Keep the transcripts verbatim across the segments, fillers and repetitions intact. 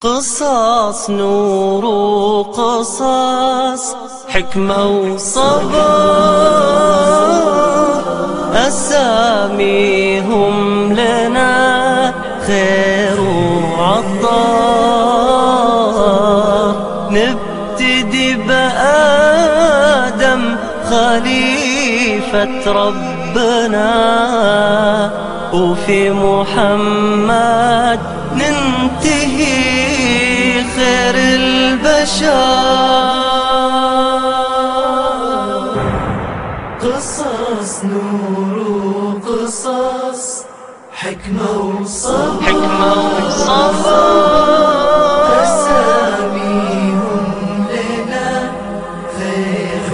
قصص نور وقصص حكمة وصبر، أساميهم لنا خير وعطاء. نبتدي بآدم خليفة ربنا، وفي محمد ننتهي خير البشر. قصص نور وقصص حكمة وصبر، حكمة وصبر، أساميهم لنا خير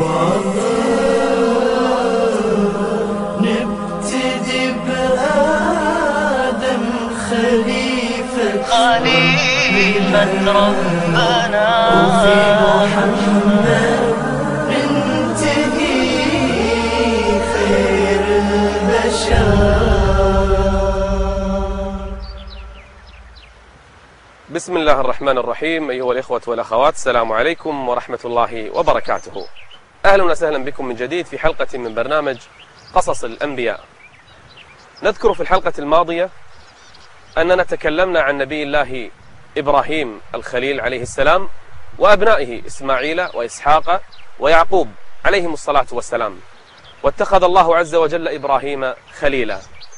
وعطاء. نبتدي بآدم خليفة خليفة ربنا، وفي محمد ننتهي خير البشر. بسم الله الرحمن الرحيم. أيها الإخوة والأخوات، السلام عليكم ورحمة الله وبركاته. أهلا وسهلا بكم من جديد في حلقة من برنامج قصص الأنبياء. نذكر في الحلقة الماضية أننا تكلمنا عن نبي الله إبراهيم الخليل عليه السلام وأبنائه إسماعيل وإسحاق ويعقوب عليهم الصلاة والسلام، واتخذ الله عز وجل إبراهيم خليلا.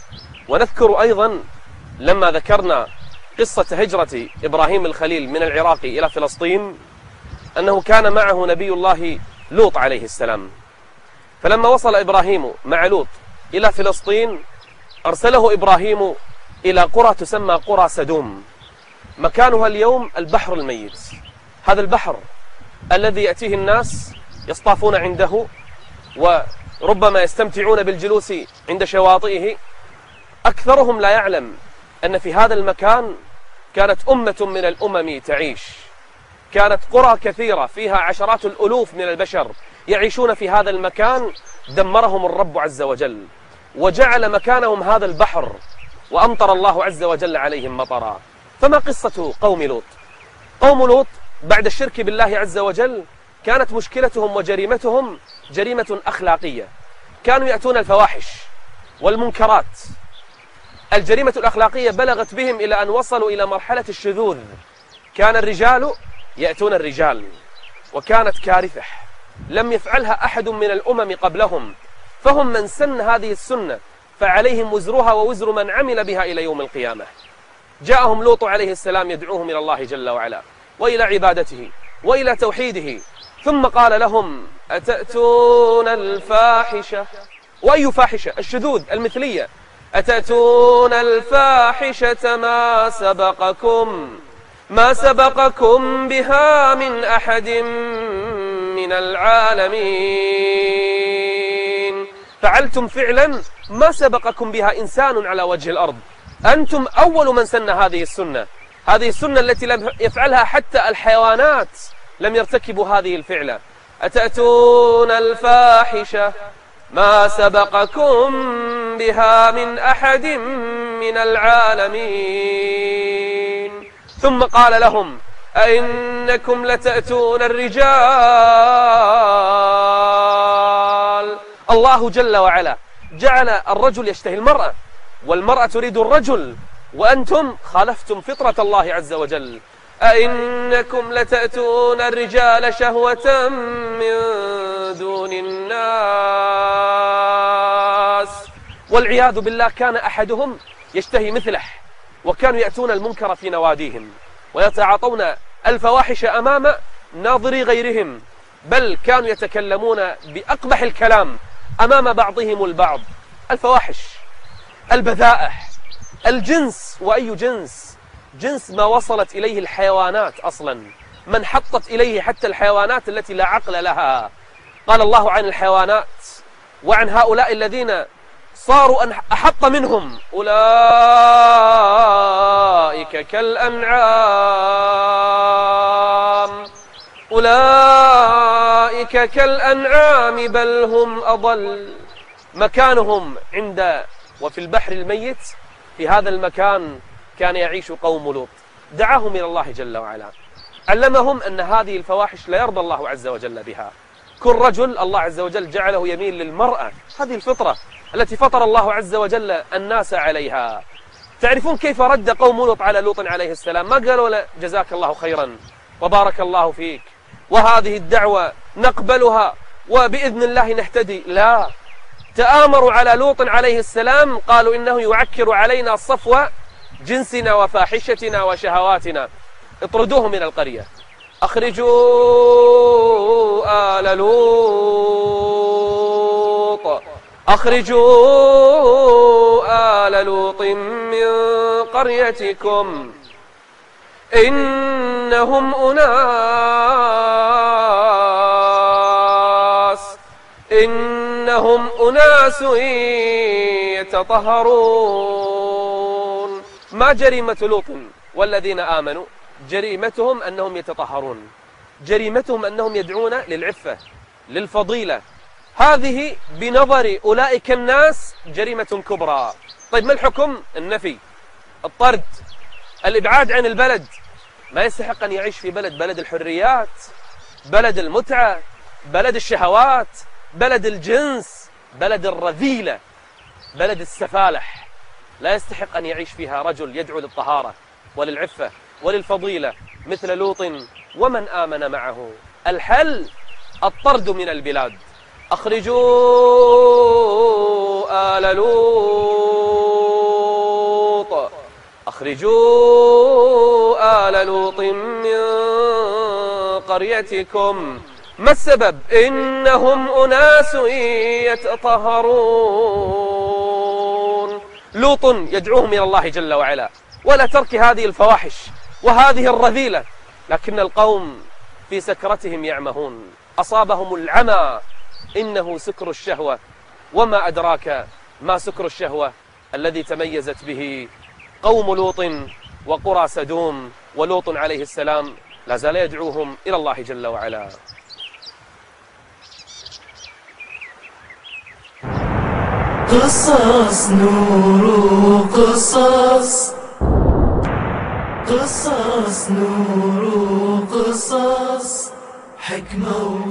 ونذكر أيضا لما ذكرنا قصة هجرة إبراهيم الخليل من العراق إلى فلسطين أنه كان معه نبي الله لوط عليه السلام، فلما وصل إبراهيم مع لوط إلى فلسطين أرسله إبراهيم إلى قرى تسمى قرى سدوم، مكانها اليوم البحر الميت. هذا البحر الذي يأتيه الناس يصطافون عنده وربما يستمتعون بالجلوس عند شواطئه. أكثرهم لا يعلم أن في هذا المكان كانت أمة من الأمم تعيش، كانت قرى كثيرة فيها عشرات الألوف من البشر يعيشون في هذا المكان. دمرهم الرب عز وجل وجعل مكانهم هذا البحر، وأمطر الله عز وجل عليهم مطرا. فما قصة قوم لوط؟ قوم لوط بعد الشرك بالله عز وجل كانت مشكلتهم وجريمتهم جريمة أخلاقية، كانوا يأتون الفواحش والمنكرات. الجريمة الأخلاقية بلغت بهم إلى أن وصلوا إلى مرحلة الشذوذ. كان الرجال يأتون الرجال، وكانت كارثة لم يفعلها أحد من الأمم قبلهم، فهم من سن هذه السنة فعليهم وزرها ووزر من عمل بها إلى يوم القيامة. جاءهم لوط عليه السلام يدعوهم إلى الله جل وعلا وإلى عبادته وإلى توحيده، ثم قال لهم: أتأتون الفاحشة؟ وأي فاحشة؟ الشذوذ المثلية. أتأتون الفاحشة ما سبقكم ما سبقكم بها من أحد من العالمين. فعلتم فعلا ما سبقكم بها إنسان على وجه الأرض، أنتم أول من سن هذه السنة، هذه السنة التي لم يفعلها حتى الحيوانات، لم يرتكبوا هذه الفعلة. أتأتون الفاحشة ما سبقكم بها من أحد من العالمين. ثم قال لهم: أئنكم لتأتون الرجال؟ الله جل وعلا جعل الرجل يشتهي المرأة والمرأة تريد الرجل، وأنتم خالفتم فطرة الله عز وجل. أئنكم لتأتون الرجال شهوة من دون الناس. والعياذ بالله كان أحدهم يشتهي مثله، وكانوا يأتون المنكر في نواديهم ويتعاطون الفواحش أمام ناظري غيرهم، بل كانوا يتكلمون بأقبح الكلام أمام بعضهم البعض. الفواحش، البذائح، الجنس. وأي جنس؟ جنس ما وصلت إليه الحيوانات أصلا، من حطت إليه حتى الحيوانات التي لا عقل لها. قال الله عن الحيوانات وعن هؤلاء الذين صاروا أحط منهم: أولئك كالأنعام أولئك كالأنعام بل هم أضل. مكانهم عند وفي البحر الميت، في هذا المكان كان يعيش قوم لوط. دعاهم إلى الله جل وعلا، علمهم أن هذه الفواحش لا يرضى الله عز وجل بها. كل رجل الله عز وجل جعله يميل للمرأة، هذه الفطرة التي فطر الله عز وجل الناس عليها. تعرفون كيف رد قوم لوط على لوط عليه السلام؟ ما قالوا له جزاك الله خيرا وبارك الله فيك وهذه الدعوة نقبلها وبإذن الله نهتدي، لا، تآمروا على لوط عليه السلام، قالوا إنه يعكر علينا صفو جنسنا وفاحشتنا وشهواتنا، اطردوه من القرية، أخرجوا آل لوط أخرجوا آل لوط من قريتكم إنهم أناس إنهم أناس يتطهرون. ما جريمة لوط والذين آمنوا؟ جريمتهم أنهم يتطهرون، جريمتهم أنهم يدعون للعفة للفضيلة. هذه بنظر أولئك الناس جريمة كبرى. طيب ما الحكم؟ النفي، الطرد، الإبعاد عن البلد. ما يستحق أن يعيش في بلد بلد الحريات، بلد المتعة، بلد الشهوات، بلد الجنس، بلد الرذيلة، بلد السفالح. لا يستحق أن يعيش فيها رجل يدعو للطهارة وللعفة وللفضيلة مثل لوط ومن آمن معه. الحل الطرد من البلاد. أخرجوا آل لوط أخرجوا آل لوط من قريتكم. ما السبب؟ إنهم أناس يتطهرون. لوط يدعوهم إلى الله جل وعلا ولا ترك هذه الفواحش وهذه الرذيلة، لكن القوم في سكرتهم يعمهون، أصابهم العمى، إنه سكر الشهوة، وما أدراك ما سكر الشهوة الذي تميزت به قوم لوط وقرى سدوم. ولوط عليه السلام لا زال يدعوهم إلى الله جل وعلا. قصص نور قصص قصص نور قصص حكمة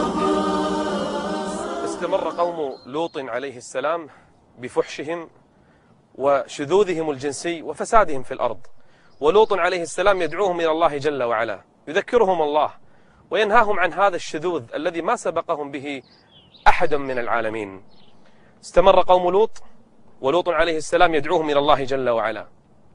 وصبر. استمر قوم لوط عليه السلام بفحشهم وشذوذهم الجنسي وفسادهم في الأرض، ولوط عليه السلام يدعوهم إلى الله جل وعلا، يذكرهم الله وينهاهم عن هذا الشذوذ الذي ما سبقهم به أحد من العالمين. استمر قوم لوط ولوط عليه السلام يدعوهم إلى الله جل وعلا.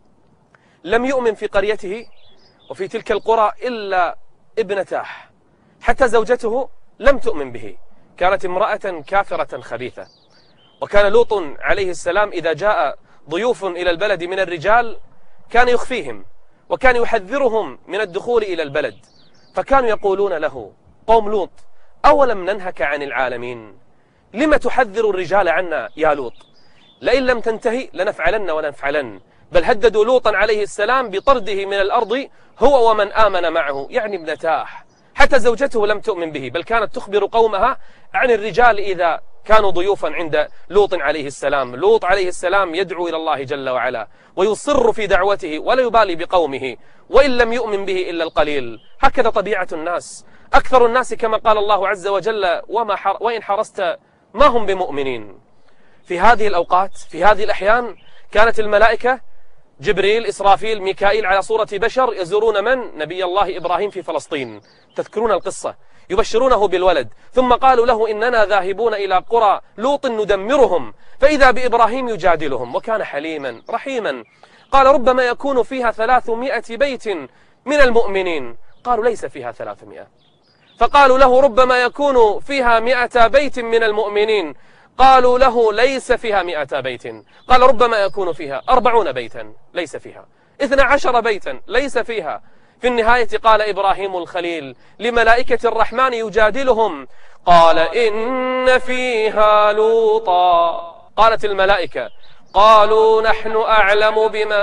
لم يؤمن في قريته وفي تلك القرى إلا ابنتاه، حتى زوجته لم تؤمن به، كانت امرأة كافرة خبيثة. وكان لوط عليه السلام إذا جاء ضيوف إلى البلد من الرجال كان يخفيهم، وكان يحذرهم من الدخول إلى البلد، فكانوا يقولون له قوم لوط أولم ننهك عن العالمين؟ لم تحذر الرجال عنا يا لوط؟ لئن لم تنتهي لنفعلن ونفعلن. بل هددوا لوطا عليه السلام بطرده من الأرض هو ومن آمن معه، يعني ابنتاه. حتى زوجته لم تؤمن به، بل كانت تخبر قومها عن الرجال إذا كانوا ضيوفا عند لوط عليه السلام. لوط عليه السلام يدعو إلى الله جل وعلا ويصر في دعوته ولا يبالي بقومه، وإن لم يؤمن به إلا القليل. هكذا طبيعة الناس، أكثر الناس كما قال الله عز وجل وما حر وإن حرست ما هم بمؤمنين. في هذه الأوقات، في هذه الأحيان، كانت الملائكة جبريل، إسرافيل، ميكائيل على صورة بشر يزورون من؟ نبي الله إبراهيم في فلسطين. تذكرون القصة، يبشرونه بالولد، ثم قالوا له إننا ذاهبون إلى قرى لوط ندمرهم، فإذا بإبراهيم يجادلهم وكان حليما رحيما. قال ربما يكون فيها ثلاثمائة بيت من المؤمنين. قالوا ليس فيها ثلاثمائة. فقالوا له ربما يكون فيها مئة بيت من المؤمنين. قالوا له ليس فيها مئة بيت. قال ربما يكون فيها أربعون بيتا، ليس فيها اثنى عشر بيتا، ليس فيها. في النهاية قال إبراهيم الخليل لملائكة الرحمن يجادلهم قال إن فيها لوطا. قالت الملائكة قالوا نحن أعلم بمن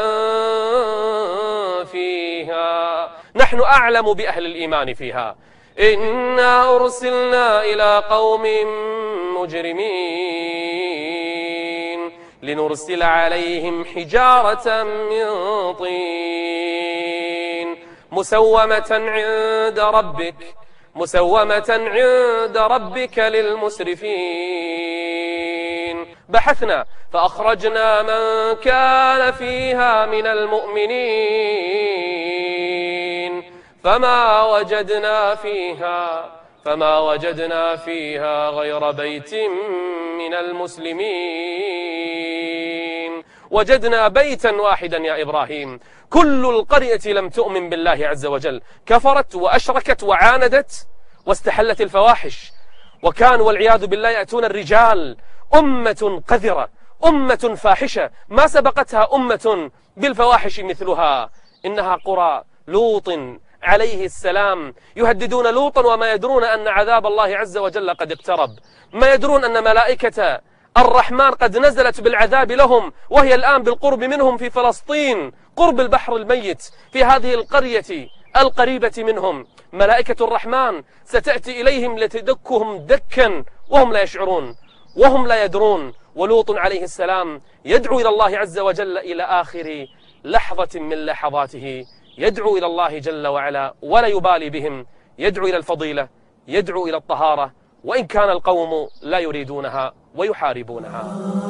فيها، نحن أعلم بأهل الإيمان فيها، إنا أرسلنا إلى قوم مجرمين لنرسل عليهم حجارة من طين مسومة عند ربك مسومة عند ربك للمسرفين. بحثنا فأخرجنا من كان فيها من المؤمنين فما وجدنا فيها فما وجدنا فيها غير بيت من المسلمين. وجدنا بيتا واحدا يا إبراهيم، كل القرية لم تؤمن بالله عز وجل، كفرت وأشركت وعاندت واستحلت الفواحش، وكانوا والعياذ بالله يأتون الرجال، أمة قذرة، أمة فاحشة ما سبقتها أمة بالفواحش مثلها. إنها قرى لوط عليه السلام، يهددون لوطا وما يدرون أن عذاب الله عز وجل قد اقترب، ما يدرون أن ملائكة الرحمن قد نزلت بالعذاب لهم، وهي الآن بالقرب منهم في فلسطين قرب البحر الميت، في هذه القرية القريبة منهم ملائكة الرحمن ستأتي إليهم لتدكهم دكا وهم لا يشعرون وهم لا يدرون. ولوط عليه السلام يدعو إلى الله عز وجل إلى آخر لحظة من لحظاته، يدعو إلى الله جل وعلا ولا يبالي بهم، يدعو إلى الفضيلة، يدعو إلى الطهارة، وإن كان القوم لا يريدونها ويحاربونها.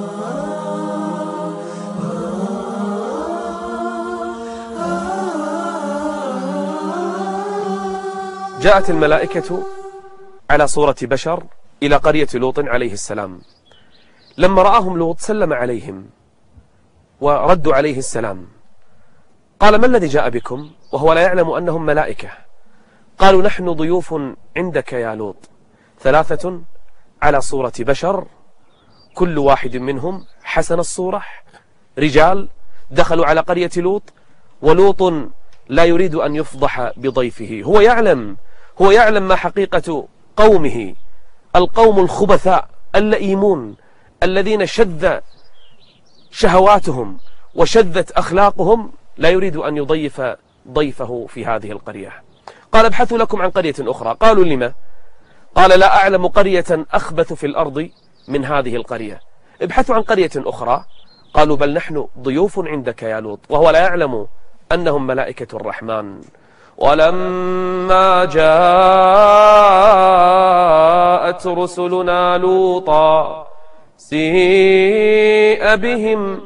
جاءت الملائكة على صورة بشر إلى قرية لوط عليه السلام، لما رآهم لوط سلم عليهم وردوا عليه السلام، قال: ما الذي جاء بكم؟ وهو لا يعلم أنهم ملائكة. قالوا: نحن ضيوف عندك يا لوط، ثلاثة على صورة بشر، كل واحد منهم حسن الصورة، رجال دخلوا على قرية لوط، ولوط لا يريد أن يفضح بضيفه، هو يعلم هو يعلم ما حقيقة قومه، القوم الخبثاء اللئيمون الذين شذ شهواتهم وشذت أخلاقهم، لا يريد أن يضيف ضيفه في هذه القرية. قال: ابحثوا لكم عن قرية أخرى. قالوا: لما؟ قال: لا أعلم قرية أخبث في الأرض من هذه القرية، ابحثوا عن قرية أخرى. قالوا: بل نحن ضيوف عندك يا لوط، وهو لا يعلم أنهم ملائكة الرحمن. ولما جاءت رسلنا لوطا سيء بهم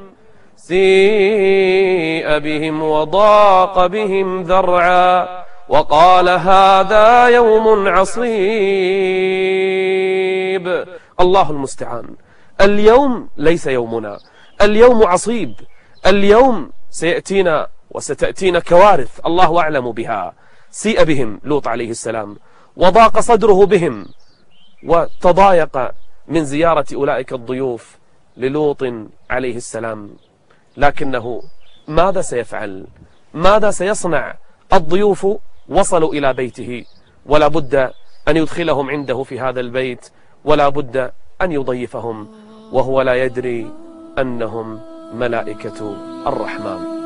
سيء بهم وضاق بهم ذرعا وقال: هذا يوم عصيب. الله المستعان. اليوم ليس يومنا، اليوم عصيب، اليوم سيأتينا وستأتينا كوارث الله أعلم بها. سيء بهم لوط عليه السلام، وضاق صدره بهم، وتضايق من زيارة أولئك الضيوف للوط عليه السلام. لكنه ماذا سيفعل؟ ماذا سيصنع؟ الضيوف وصلوا إلى بيته، ولا بد أن يدخلهم عنده في هذا البيت، ولا بد أن يضيفهم، وهو لا يدري أنهم ملائكة الرحمن.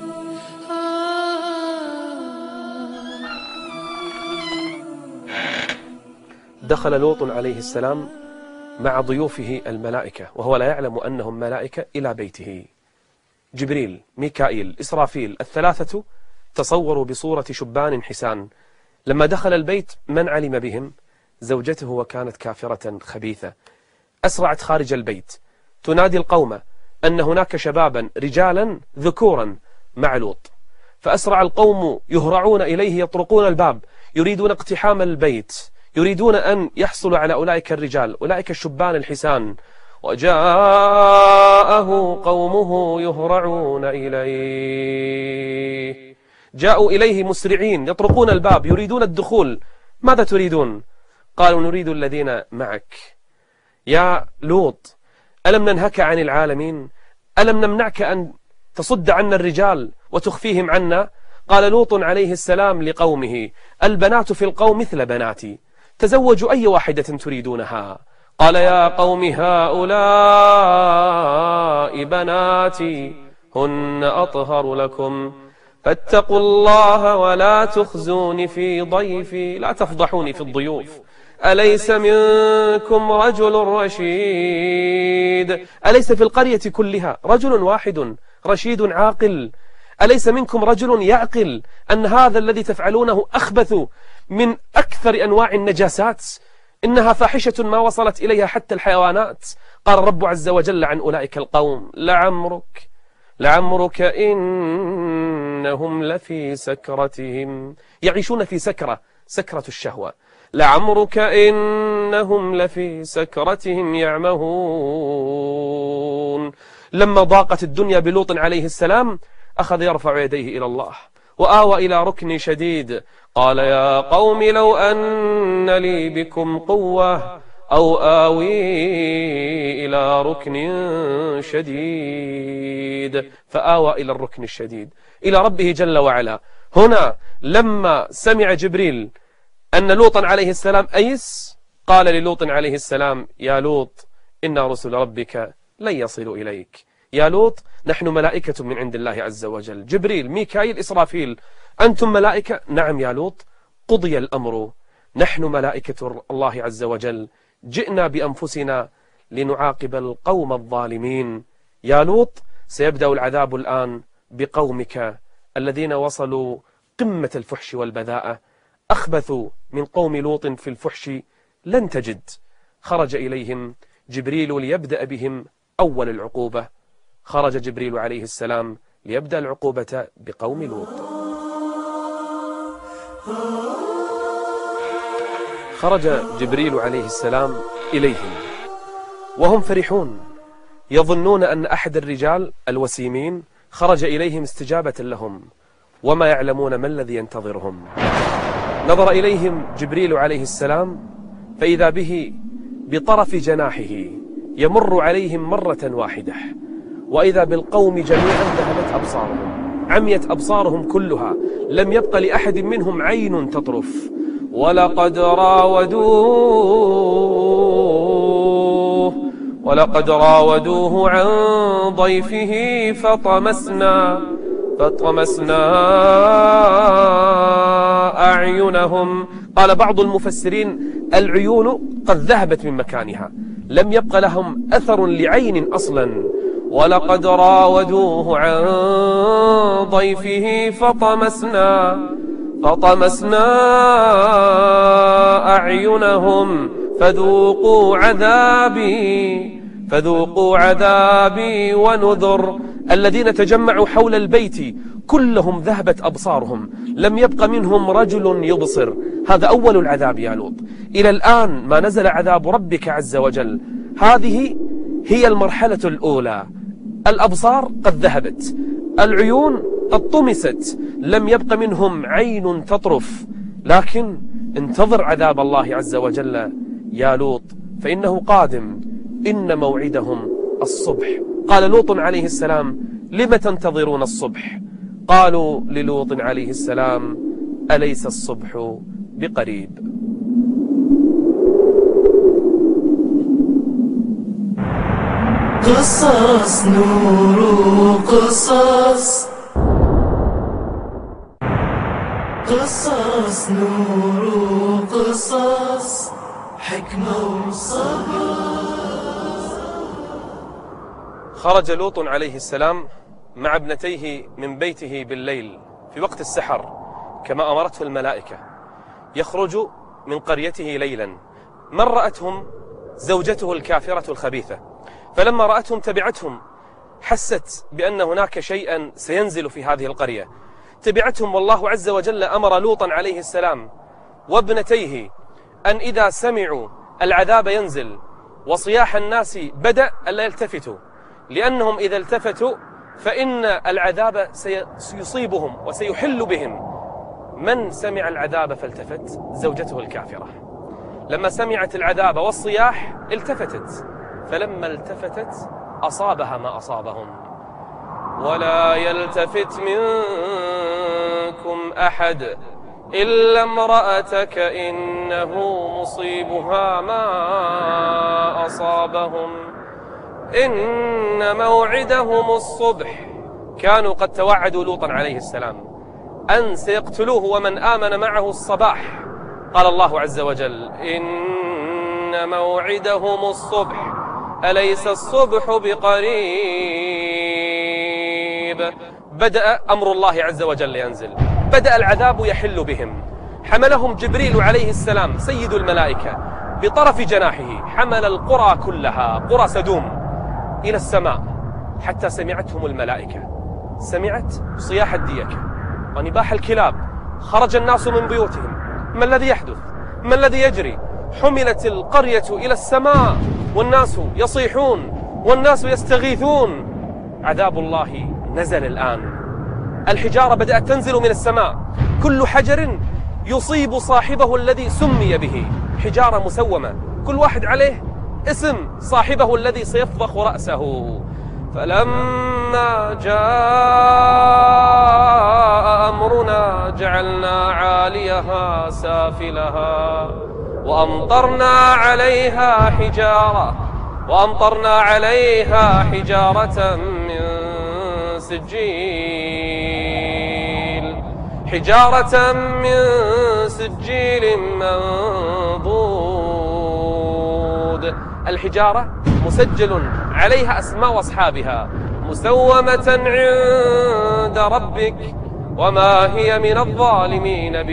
دخل لوط عليه السلام مع ضيوفه الملائكة، وهو لا يعلم أنهم ملائكة، إلى بيته. جبريل، ميكائيل، إسرافيل، الثلاثة تصوروا بصورة شبان حسان. لما دخل البيت من علم بهم؟ زوجته، وكانت كافرة خبيثة. أسرعت خارج البيت تنادي القوم أن هناك شبابا رجالا ذكورا مع لوط، فأسرع القوم يهرعون إليه، يطرقون الباب، يريدون اقتحام البيت، يريدون أن يحصلوا على أولئك الرجال، أولئك الشبان الحسان. وجاءه قومه يهرعون إليه، جاءوا إليه مسرعين يطرقون الباب يريدون الدخول. ماذا تريدون؟ قالوا: نريد الذين معك يا لوط، ألم ننهك عن العالمين؟ ألم نمنعك أن تصد عنا الرجال وتخفيهم عنا؟ قال لوط عليه السلام لقومه: البنات في القوم مثل بناتي، تزوجوا أي واحدة تريدونها. قال: يا قوم هؤلاء بناتي هن أطهر لكم فاتقوا الله ولا تخزوني في ضيفي، لا تفضحوني في الضيوف. أليس منكم رجل رشيد؟ أليس في القرية كلها رجل واحد رشيد عاقل؟ أليس منكم رجل يعقل أن هذا الذي تفعلونه أخبث من أكثر أنواع النجاسات؟ إنها فاحشة ما وصلت إليها حتى الحيوانات. قال الرب عز وجل عن أولئك القوم لعمرك لعمرك إنهم لفي سكرتهم، يعيشون في سكرة، سكرة الشهوة. لعمرك إنهم لفي سكرتهم يعمهون. لما ضاقت الدنيا بلوط عليه السلام أخذ يرفع يديه إلى الله وآوى إلى ركن شديد، قال يا قوم لو أن لي بكم قوة أو آوي إلى ركن شديد، فآوى إلى الركن الشديد إلى ربه جل وعلا. هنا لما سمع جبريل أن لوطا عليه السلام أيس، قال للوط عليه السلام يا لوط إن رسل ربك لن يصلوا إليك. يا لوط نحن ملائكة من عند الله عز وجل، جبريل ميكائيل إسرافيل، أنتم ملائكة؟ نعم يا لوط، قضي الأمر، نحن ملائكة الله عز وجل، جئنا بأنفسنا لنعاقب القوم الظالمين. يا لوط سيبدأ العذاب الآن بقومك الذين وصلوا قمة الفحش والبذاءة، أخبثوا من قوم لوط في الفحش لن تجد. خرج إليهم جبريل ليبدأ بهم أول العقوبة، خرج جبريل عليه السلام ليبدأ العقوبة بقوم لوط. خرج جبريل عليه السلام إليهم وهم فرحون، يظنون أن أحد الرجال الوسيمين خرج إليهم استجابة لهم، وما يعلمون ما الذي ينتظرهم. نظر إليهم جبريل عليه السلام فإذا به بطرف جناحه يمر عليهم مرة واحدة، وإذا بالقوم جميعا ذهبت أبصارهم، عميت أبصارهم كلها، لم يبق لأحد منهم عين تطرف. ولقد راودوه ولقد راودوه عن ضيفه فطمسنا فطمسنا أعينهم. قال بعض المفسرين العيون قد ذهبت من مكانها، لم يبق لهم أثر لعين أصلا. ولقد راودوه عن ضيفه فطمسنا فطمسنا أعينهم فذوقوا عذابي فذوقوا عذابي ونذر. الذين تجمعوا حول البيت كلهم ذهبت أبصارهم، لم يبق منهم رجل يبصر. هذا أول العذاب يا لوط. إلى الآن ما نزل عذاب ربك عز وجل، هذه هي المرحلة الأولى. الأبصار قد ذهبت، العيون قد طمست، لم يبق منهم عين تطرف. لكن انتظر عذاب الله عز وجل يا لوط فإنه قادم، إن موعدهم الصبح. قال لوط عليه السلام لم تنتظرون الصبح؟ قالوا للوط عليه السلام أليس الصبح بقريب؟ قصص نور قصص قصص نور قصص حكمة وصبر. خرج لوط عليه السلام مع ابنتيه من بيته بالليل في وقت السحر كما أمرته الملائكة، يخرج من قريته ليلا. من رأتهم زوجته الكافرة الخبيثة، فلما رأتهم تبعتهم، حست بأن هناك شيئا سينزل في هذه القرية، تبعتهم. والله عز وجل أمر لوطا عليه السلام وابنتيه أن إذا سمعوا العذاب ينزل وصياح الناس بدأ ألا يلتفتوا، لأنهم إذا التفتوا فإن العذاب سيصيبهم وسيحل بهم. من سمع العذاب فالتفت؟ زوجته الكافرة. لما سمعت العذاب والصياح التفتت، فلما التفتت أصابها ما أصابهم. ولا يلتفت منكم أحد إلا امرأتك إنه مصيبها ما أصابهم إن موعدهم الصبح. كانوا قد توعدوا لوطا عليه السلام أن سيقتلوه ومن آمن معه الصباح. قال الله عز وجل إن موعدهم الصبح أليس الصبح بقريب بدأ أمر الله عز وجل ينزل، بدأ العذاب يحل بهم. حملهم جبريل عليه السلام سيد الملائكة بطرف جناحه، حمل القرى كلها، قرى سدوم، إلى السماء حتى سمعتهم الملائكة، سمعت صياح الديكة ونباح الكلاب. خرج الناس من بيوتهم، ما الذي يحدث؟ ما الذي يجري؟ حملت القرية إلى السماء والناس يصيحون والناس يستغيثون. عذاب الله نزل الآن. الحجارة بدأت تنزل من السماء، كل حجر يصيب صاحبه الذي سمي به، حجارة مسومة، كل واحد عليه اسم صاحبه الذي سيفضخ رأسه. فلما جاء أمرنا جعلنا عاليها سافلها وأمطرنا عليها حجارة وأمطرنا عليها حجارة من سجيل حجارة من سجيل منضود. الحجارة مسجل عليها أسماء أصحابها، مسومة عند ربك وما هي من الظالمين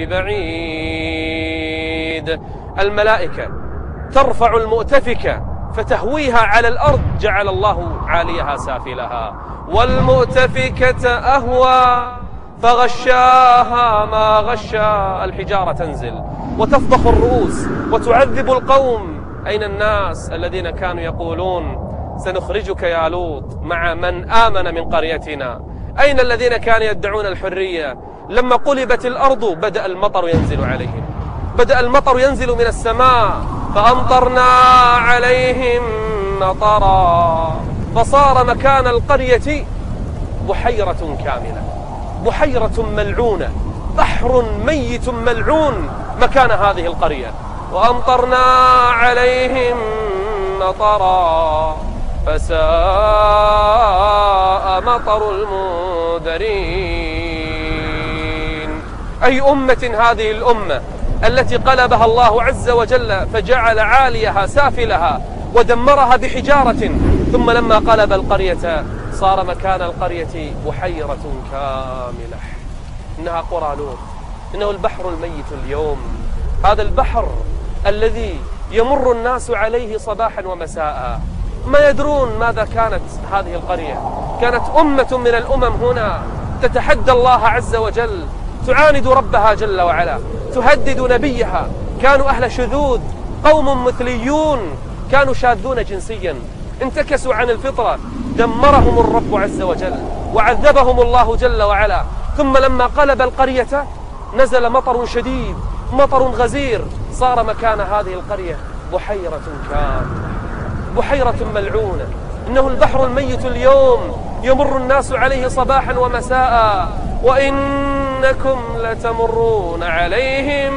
ببعيد. الملائكة ترفع المؤتفكة فتهويها على الأرض، جعل الله عاليها سافلها. والمؤتفكة أهوى فغشاها ما غشا. الحجارة تنزل وتفضخ الرؤوس وتعذب القوم. أين الناس الذين كانوا يقولون سنخرجك يا لوط مع من آمن من قريتنا؟ أين الذين كانوا يدعون الحرية؟ لما قلبت الأرض بدأ المطر ينزل عليهم، بدأ المطر ينزل من السماء، فأمطرنا عليهم مطرا فصار مكان القرية بحيرة كاملة، بحيرة ملعونة، بحر ميت ملعون مكان هذه القرية. وأمطرنا عليهم مطرا فساء مطر المنذرين. أي أمة هذه الأمة التي قلبها الله عز وجل فجعل عاليها سافلها ودمرها بحجارة، ثم لما قلب القرية صار مكان القرية بحيرة كاملة. إنها قرى لوط، إنه البحر الميت اليوم، هذا البحر الذي يمر الناس عليه صباحا ومساء، ما يدرون ماذا كانت هذه القرية. كانت أمة من الأمم هنا تتحدى الله عز وجل، تعاند ربها جل وعلا، تهدد نبيها. كانوا أهل شذوذ، قوم مثليون، كانوا شاذون جنسيا، انتكسوا عن الفطرة، دمرهم الرب عز وجل وعذبهم الله جل وعلا. ثم لما قلب القرية نزل مطر شديد، مطر غزير، صار مكان هذه القرية بحيرة كاملة، بحيرة ملعونة. إنه البحر الميت اليوم يمر الناس عليه صباحا ومساء. وإنكم لتمرون عليهم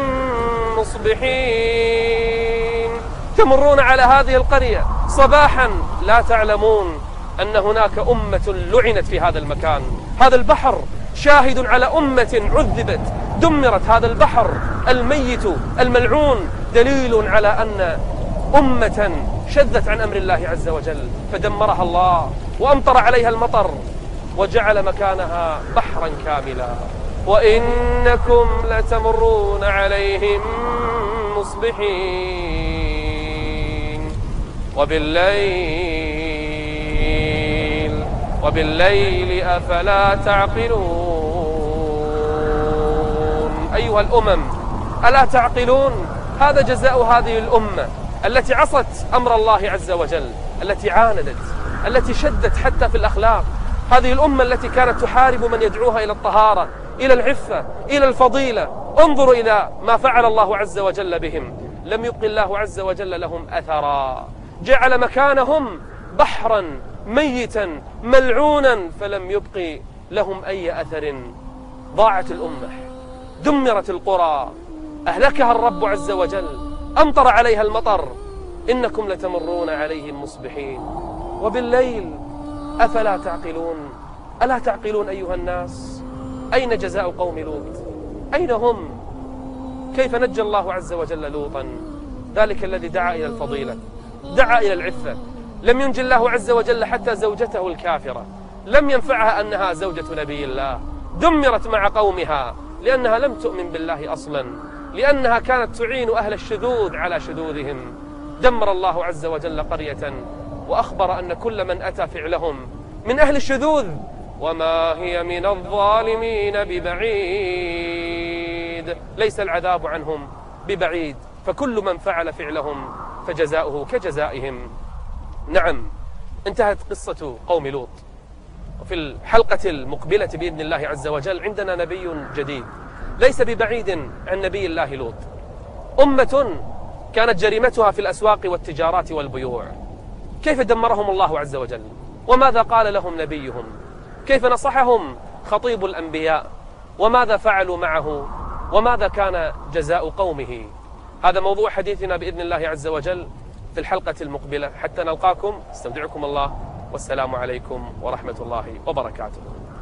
مصبحين، تمرون على هذه القرية صباحا لا تعلمون أن هناك أمة لعنت في هذا المكان. هذا البحر شاهد على أمة عذبت، دمرت. هذا البحر الميت الملعون دليل على أن أمة شذت عن أمر الله عز وجل فدمرها الله وأمطر عليها المطر وجعل مكانها بحرا كاملا. وإنكم لتمرون عليهم مصبحين وبالليل وبالليل أفلا تعقلون. أيها الأمم ألا تعقلون؟ هذا جزاء هذه الأمة التي عصت أمر الله عز وجل، التي عاندت، التي شدت حتى في الأخلاق. هذه الأمة التي كانت تحارب من يدعوها إلى الطهارة، إلى العفة، إلى الفضيلة. انظروا إلى ما فعل الله عز وجل بهم، لم يبق الله عز وجل لهم أثرا، جعل مكانهم بحرا ميتا ملعونا فلم يبق لهم أي أثر. ضاعت الأمة، دمرت القرى، أهلكها الرب عز وجل، أمطر عليها المطر. إنكم لتمرون عليهم مصبحين وبالليل أفلا تعقلون. ألا تعقلون أيها الناس؟ أين جزاء قوم لوط؟ أين هم؟ كيف نجى الله عز وجل لوطا، ذلك الذي دعا إلى الفضيلة، دعا إلى العفة؟ لم ينجي الله عز وجل حتى زوجته الكافرة، لم ينفعها أنها زوجة نبي الله، دمرت مع قومها لأنها لم تؤمن بالله أصلا، لأنها كانت تعين أهل الشذوذ على شذوذهم. دمر الله عز وجل قرية وأخبر أن كل من أتى فعلهم من أهل الشذوذ وما هي من الظالمين ببعيد، ليس العذاب عنهم ببعيد، فكل من فعل فعلهم فجزاؤه كجزائهم. نعم، انتهت قصة قوم لوط. وفي الحلقة المقبلة بإذن الله عز وجل عندنا نبي جديد ليس ببعيد عن نبي الله لوط. أمة كانت جريمتها في الأسواق والتجارات والبيوع، كيف دمرهم الله عز وجل؟ وماذا قال لهم نبيهم؟ كيف نصحهم خطيب الأنبياء؟ وماذا فعلوا معه؟ وماذا كان جزاء قومه؟ هذا موضوع حديثنا بإذن الله عز وجل في الحلقة المقبلة. حتى نلقاكم استودعكم الله، والسلام عليكم ورحمة الله وبركاته.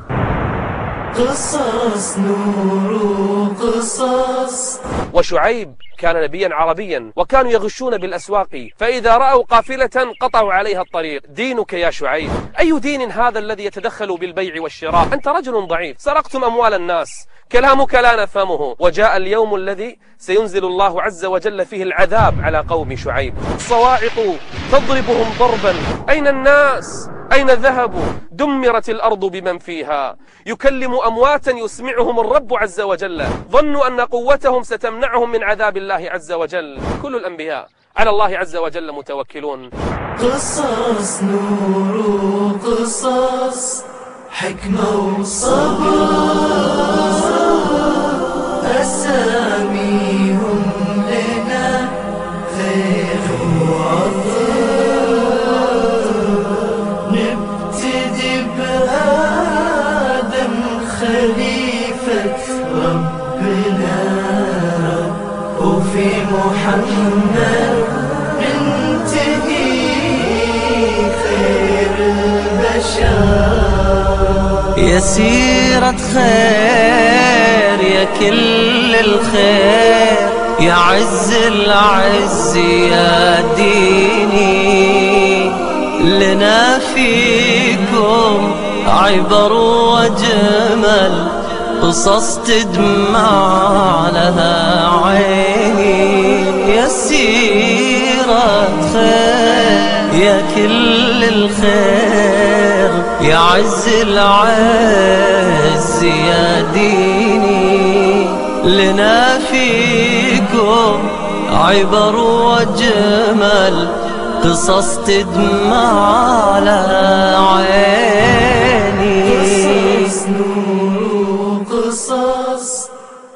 قصص نور قصص. وشعيب كان نبيا عربيا، وكانوا يغشون بالأسواق، فإذا رأوا قافلة قطعوا عليها الطريق. دينك يا شعيب؟ أي دين هذا الذي يتدخل بالبيع والشراء؟ أنت رجل ضعيف، سرقتم أموال الناس، كلامك لا نفهمه. وجاء اليوم الذي سينزل الله عز وجل فيه العذاب على قوم شعيب. الصواعق تضربهم ضربا، أين الناس؟ أين ذهبوا؟ دمرت الأرض بمن فيها. يكلم أمواتا يسمعهم الرب عز وجل، ظنوا أن قوتهم ستمنعهم من عذاب الله عز وجل. كل الأنبياء على الله عز وجل متوكلون. قصص نور قصص، حكمة وصبر، أساميهم لنا خير وعطر. نبتدي بآدم خليفة ربنا، وفي محمد ننتهي خير البشر. يا سيرة خير يا كل الخير، يا عز العز يا ديني، لنا فيكم عبر وجمل، قصص تدمع لها عيني. يا سيرة خير يا كل الخير، يا عز العز يا ديني، لنا فيكم عبر وجمل، قصص تدمع لها عين.